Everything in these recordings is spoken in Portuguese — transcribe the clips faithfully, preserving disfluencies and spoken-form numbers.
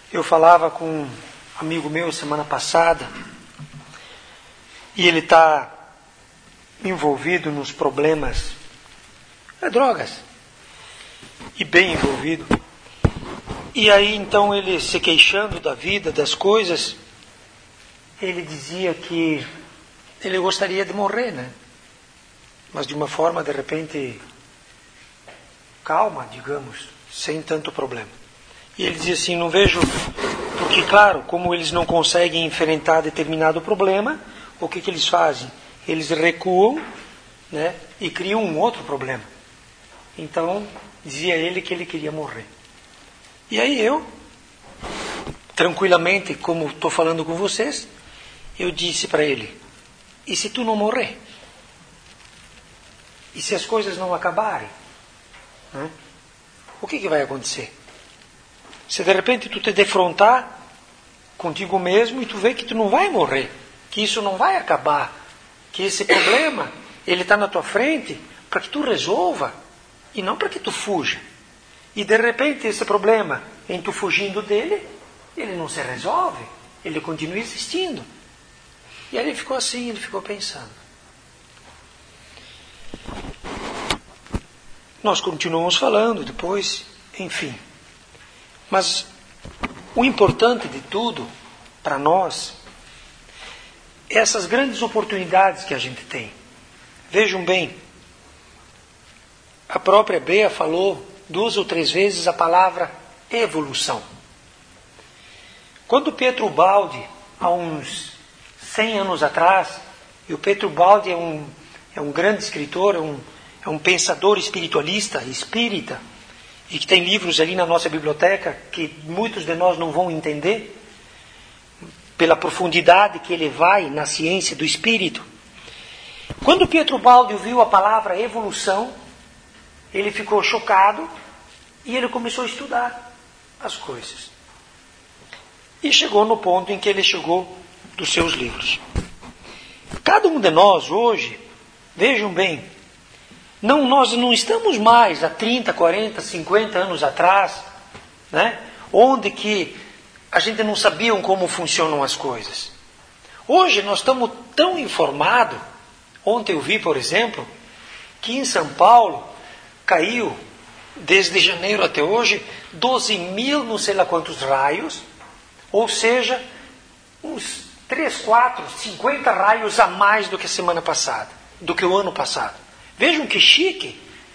Eu falava com um amigo meu semana passada e ele está envolvido nos problemas é, drogas e bem envolvido. E aí então ele se queixando da vida, das coisas, ele dizia que ele gostaria de morrer, né? Mas de uma forma de repente calma, digamos, sem tanto problema. E ele dizia assim, não vejo, porque claro, como eles não conseguem enfrentar determinado problema, o que, que eles fazem? Eles recuam, né, e criam um outro problema. Então, dizia ele que ele queria morrer. E aí eu, tranquilamente, como estou falando com vocês, eu disse para ele, e se tu não morrer? E se as coisas não acabarem? Né? O que, que vai acontecer? Se de repente tu te defrontar contigo mesmo e tu vê que tu não vai morrer, que isso não vai acabar, que esse problema, ele está na tua frente para que tu resolva e não para que tu fuja. E de repente esse problema, em tu fugindo dele, ele não se resolve, ele continua existindo. E aí ele ficou assim, ele ficou pensando. Nós continuamos falando depois, enfim. Mas o importante de tudo, para nós, é essas grandes oportunidades que a gente tem. Vejam bem, a própria Bea falou duas ou três vezes a palavra evolução. Quando Pietro Baldi, há uns cem anos atrás, e o Pietro Baldi é um, é um grande escritor, é um, é um pensador espiritualista, espírita, e que tem livros ali na nossa biblioteca que muitos de nós não vão entender, pela profundidade que ele vai na ciência do espírito. Quando Pietro Baldi ouviu a palavra evolução, ele ficou chocado e ele começou a estudar as coisas. E chegou no ponto em que ele chegou dos seus livros. Cada um de nós hoje, vejam bem, não, nós não estamos mais há trinta, quarenta, cinquenta anos atrás, né, onde que a gente não sabia como funcionam as coisas. Hoje nós estamos tão informados. Ontem eu vi, por exemplo, que em São Paulo caiu, desde janeiro até hoje, doze mil não sei lá quantos raios, ou seja, uns três, quatro, cinquenta raios a mais do que a semana passada, do que o ano passado. Vejam que chique,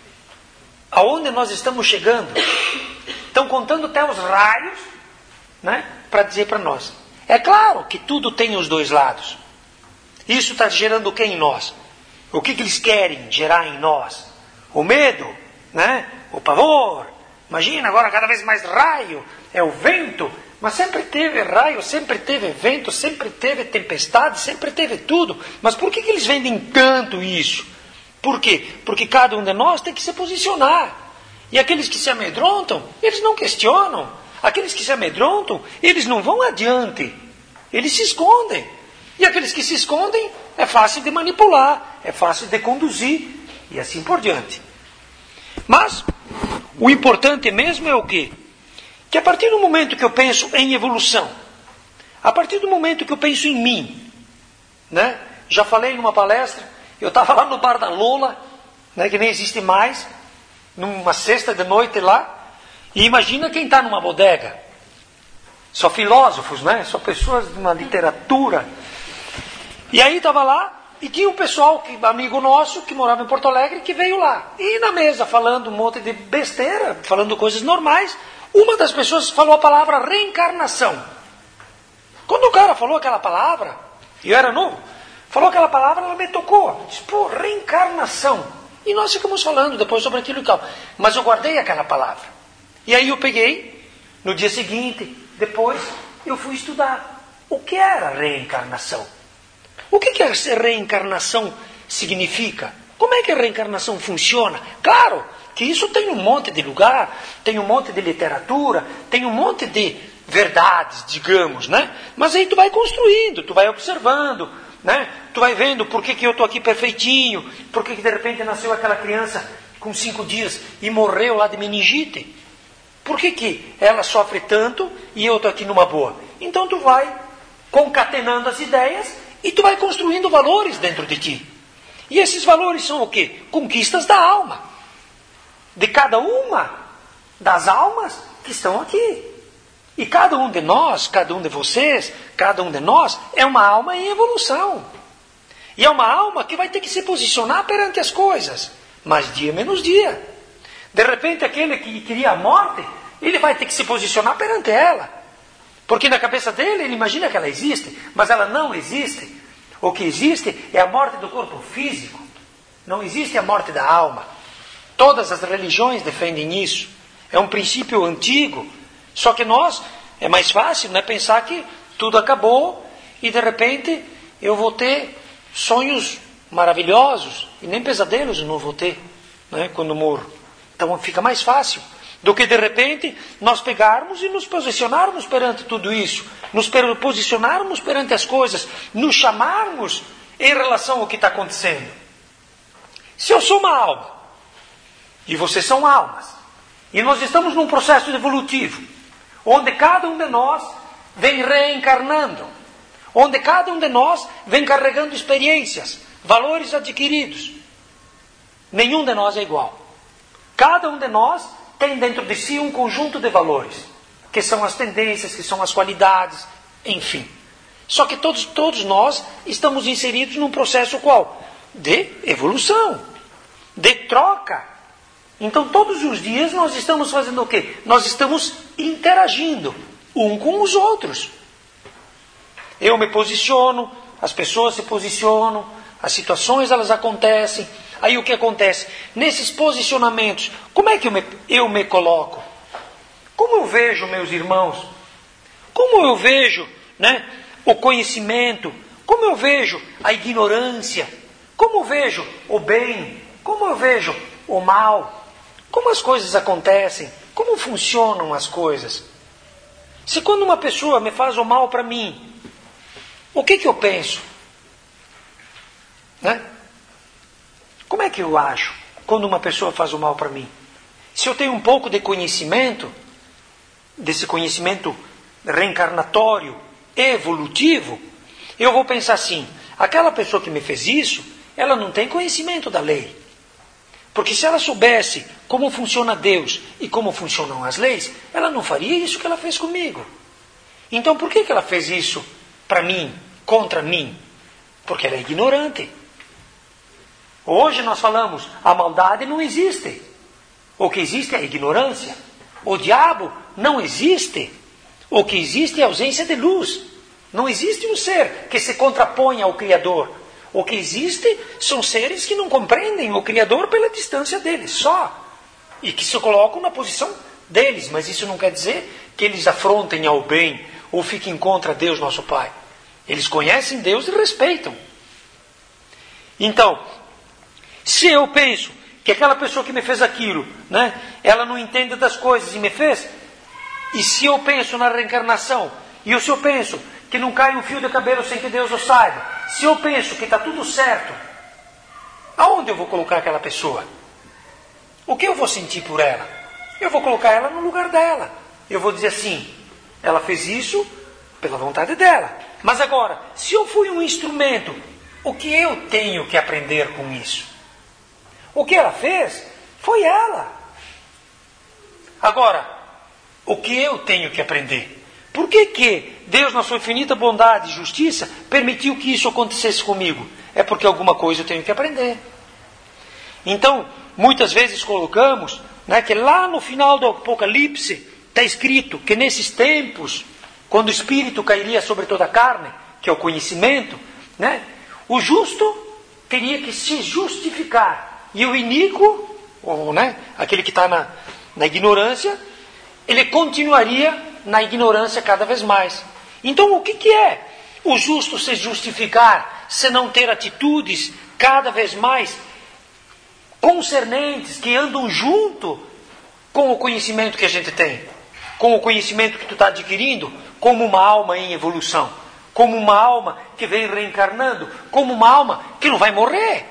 aonde nós estamos chegando. Estão contando até os raios, né, para dizer para nós. É claro que tudo tem os dois lados. Isso está gerando o que em nós? O que, que eles querem gerar em nós? O medo, né? O pavor. Imagina agora cada vez mais raio, é o vento. Mas sempre teve raio, sempre teve vento, sempre teve tempestade, sempre teve tudo. Mas por que, que eles vendem tanto isso? Por quê? Porque cada um de nós tem que se posicionar. E aqueles que se amedrontam, eles não questionam. Aqueles que se amedrontam, eles não vão adiante. Eles se escondem. E aqueles que se escondem, é fácil de manipular, é fácil de conduzir, e assim por diante. Mas, o importante mesmo é o quê? Que a partir do momento que eu penso em evolução, a partir do momento que eu penso em mim, né? Já falei numa palestra, eu estava lá no bar da Lola, né, que nem existe mais, numa sexta de noite lá, e imagina quem está numa bodega. Só filósofos, né? Só pessoas de uma literatura. E aí estava lá, e tinha um pessoal, que, amigo nosso, que morava em Porto Alegre, que veio lá. E na mesa, falando um monte de besteira, falando coisas normais, uma das pessoas falou a palavra reencarnação. Quando o cara falou aquela palavra, e eu era novo, falou aquela palavra, ela me tocou. Disse, pô, reencarnação. E nós ficamos falando depois sobre aquilo e tal. Mas eu guardei aquela palavra. E aí eu peguei, no dia seguinte, depois, eu fui estudar o que era reencarnação. O que, que a reencarnação significa? Como é que a reencarnação funciona? Claro que isso tem um monte de lugar, tem um monte de literatura, tem um monte de verdades, digamos, né? Mas aí tu vai construindo, tu vai observando, né? Tu vai vendo por que, que eu estou aqui perfeitinho, por que, que de repente nasceu aquela criança com cinco dias e morreu lá de meningite. Por que que ela sofre tanto e eu estou aqui numa boa? Então tu vai concatenando as ideias e tu vai construindo valores dentro de ti. E esses valores são o quê? Conquistas da alma. De cada uma das almas que estão aqui. E cada um de nós, cada um de vocês, cada um de nós é uma alma em evolução. E é uma alma que vai ter que se posicionar perante as coisas. Mais dia menos dia. De repente aquele que queria a morte, ele vai ter que se posicionar perante ela. Porque na cabeça dele, ele imagina que ela existe, mas ela não existe. O que existe é a morte do corpo físico. Não existe a morte da alma. Todas as religiões defendem isso. É um princípio antigo. Só que nós, é mais fácil, né, pensar que tudo acabou e de repente eu vou ter sonhos maravilhosos e nem pesadelos eu não vou ter, né, quando morro. Então fica mais fácil do que de repente nós pegarmos e nos posicionarmos perante tudo isso, nos posicionarmos perante as coisas, nos chamarmos em relação ao que está acontecendo. Se eu sou uma alma e vocês são almas, e nós estamos num processo evolutivo, onde cada um de nós vem reencarnando, onde cada um de nós vem carregando experiências, valores adquiridos. Nenhum de nós é igual. Cada um de nós tem dentro de si um conjunto de valores, que são as tendências, que são as qualidades, enfim. Só que todos, todos nós estamos inseridos num processo qual? De evolução, de troca. Então todos os dias nós estamos fazendo o quê? Nós estamos interagindo um com os outros. Eu me posiciono, as pessoas se posicionam, as situações elas acontecem. Aí o que acontece? Nesses posicionamentos, como é que eu me, eu me coloco? Como eu vejo meus irmãos? Como eu vejo, né, o conhecimento? Como eu vejo a ignorância? Como eu vejo o bem? Como eu vejo o mal? Como as coisas acontecem? Como funcionam as coisas? Se quando uma pessoa me faz o mal para mim, o que que eu penso? Né? Como é que eu ajo quando uma pessoa faz o mal para mim? Se eu tenho um pouco de conhecimento, desse conhecimento reencarnatório, evolutivo, eu vou pensar assim, aquela pessoa que me fez isso, ela não tem conhecimento da lei. Porque se ela soubesse como funciona Deus e como funcionam as leis, ela não faria isso que ela fez comigo. Então por que que ela fez isso para mim, contra mim? Porque ela é ignorante. Hoje nós falamos, a maldade não existe. O que existe é a ignorância. O diabo não existe. O que existe é a ausência de luz. Não existe um ser que se contrapõe ao Criador. O que existe são seres que não compreendem o Criador pela distância deles, só. E que se colocam na posição deles. Mas isso não quer dizer que eles afrontem ao bem ou fiquem contra Deus, nosso Pai. Eles conhecem Deus e respeitam. Então, se eu penso que aquela pessoa que me fez aquilo, né, ela não entende das coisas e me fez, e se eu penso na reencarnação, e se eu penso que não cai um fio de cabelo sem que Deus o saiba, se eu penso que está tudo certo, aonde eu vou colocar aquela pessoa? O que eu vou sentir por ela? Eu vou colocar ela no lugar dela. Eu vou dizer assim, ela fez isso pela vontade dela. Mas agora, se eu fui um instrumento, o que eu tenho que aprender com isso? O que ela fez foi ela. Agora, o que eu tenho que aprender? Por que que Deus, na sua infinita bondade e justiça, permitiu que isso acontecesse comigo? É porque alguma coisa eu tenho que aprender. Então, muitas vezes colocamos, né, que lá no final do Apocalipse está escrito que nesses tempos, quando o Espírito cairia sobre toda a carne, que é o conhecimento, né, o justo teria que se justificar. E o iníquo, ou, né, aquele que está na, na ignorância, ele continuaria na ignorância cada vez mais. Então o que, que é o justo se justificar, se não ter atitudes cada vez mais concernentes, que andam junto com o conhecimento que a gente tem, com o conhecimento que tu está adquirindo, como uma alma em evolução, como uma alma que vem reencarnando, como uma alma que não vai morrer,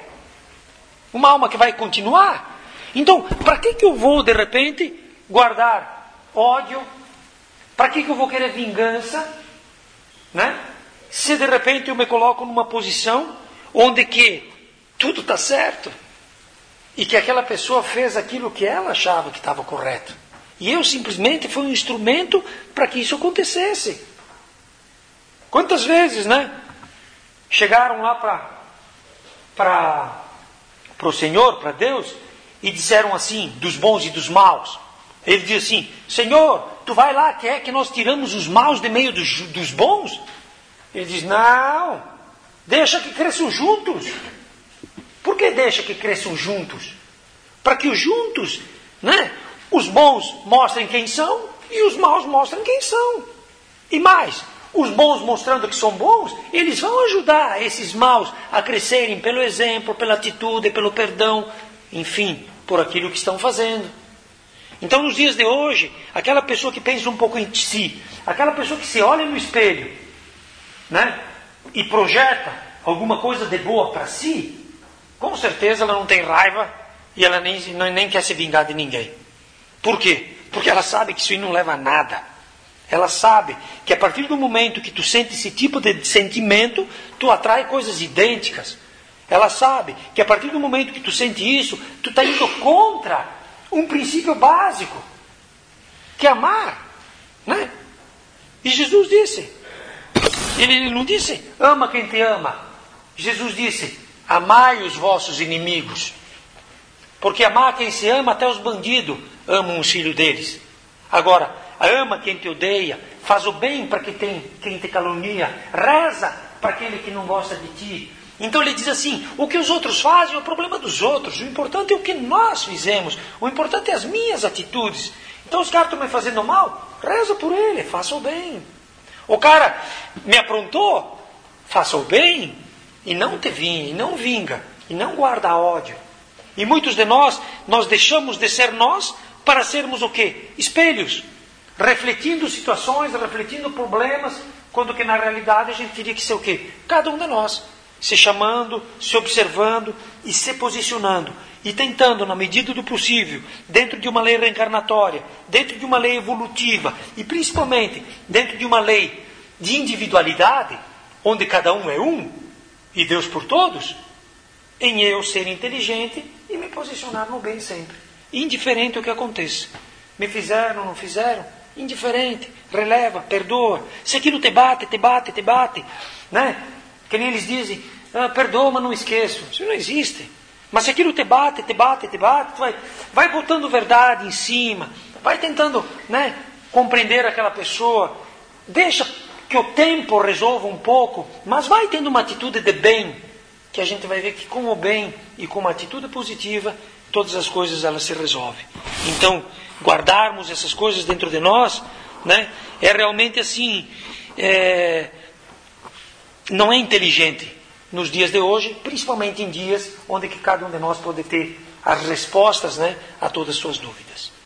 uma alma que vai continuar. Então, para que, que eu vou de repente guardar ódio? Para que, que eu vou querer vingança? Né? Se de repente eu me coloco numa posição onde que tudo está certo e que aquela pessoa fez aquilo que ela achava que estava correto. E eu simplesmente fui um instrumento para que isso acontecesse. Quantas vezes, né? Chegaram lá para para para o Senhor, para Deus, e disseram assim, dos bons e dos maus. Ele diz assim, Senhor, tu vai lá, quer que nós tiramos os maus de meio dos, dos bons? Ele diz, não, deixa que cresçam juntos. Por que deixa que cresçam juntos? Para que os juntos, né, os bons mostrem quem são e os maus mostrem quem são. E mais, os bons mostrando que são bons, eles vão ajudar esses maus a crescerem pelo exemplo, pela atitude, pelo perdão, enfim, por aquilo que estão fazendo. Então, nos dias de hoje, aquela pessoa que pensa um pouco em si, aquela pessoa que se olha no espelho, né, e projeta alguma coisa de boa para si, com certeza ela não tem raiva e ela nem, nem quer se vingar de ninguém. Por quê? Porque ela sabe que isso aí não leva a nada. Ela sabe que a partir do momento que tu sente esse tipo de sentimento, tu atrai coisas idênticas. Ela sabe que a partir do momento que tu sente isso, tu está indo contra um princípio básico, que é amar. Né? E Jesus disse, ele não disse, ama quem te ama. Jesus disse, amai os vossos inimigos. Porque amar quem se ama, até os bandidos amam os filhos deles. Agora, ama quem te odeia, faz o bem para quem, tem, quem te calunia, reza para aquele que não gosta de ti. Então ele diz assim, o que os outros fazem é o problema dos outros, o importante é o que nós fizemos, o importante é as minhas atitudes. Então os caras estão me fazendo mal, reza por ele, faça o bem. O cara me aprontou, faça o bem, e não te vinga, e não vinga, e não guarda ódio. E muitos de nós, nós deixamos de ser nós para sermos o quê? Espelhos. Refletindo situações, refletindo problemas, quando que na realidade a gente teria que ser o quê? Cada um de nós. Se chamando, se observando e se posicionando. E tentando, na medida do possível, dentro de uma lei reencarnatória, dentro de uma lei evolutiva, e principalmente dentro de uma lei de individualidade, onde cada um é um, e Deus por todos, em eu ser inteligente e me posicionar no bem sempre. Indiferente o que aconteça. Me fizeram, não fizeram? Indiferente. Releva, perdoa. Se aquilo te bate, te bate, te bate. Né? Que nem eles dizem, ah, perdoa, mas não esqueço. Isso não existe. Mas se aquilo te bate, te bate, te bate, tu vai, vai botando verdade em cima. Vai tentando, né, compreender aquela pessoa. Deixa que o tempo resolva um pouco. Mas vai tendo uma atitude de bem. Que a gente vai ver que com o bem e com uma atitude positiva, todas as coisas elas se resolvem. Então, guardarmos essas coisas dentro de nós, né, é realmente assim, é, não é inteligente nos dias de hoje, principalmente em dias onde que cada um de nós pode ter as respostas, né, a todas as suas dúvidas.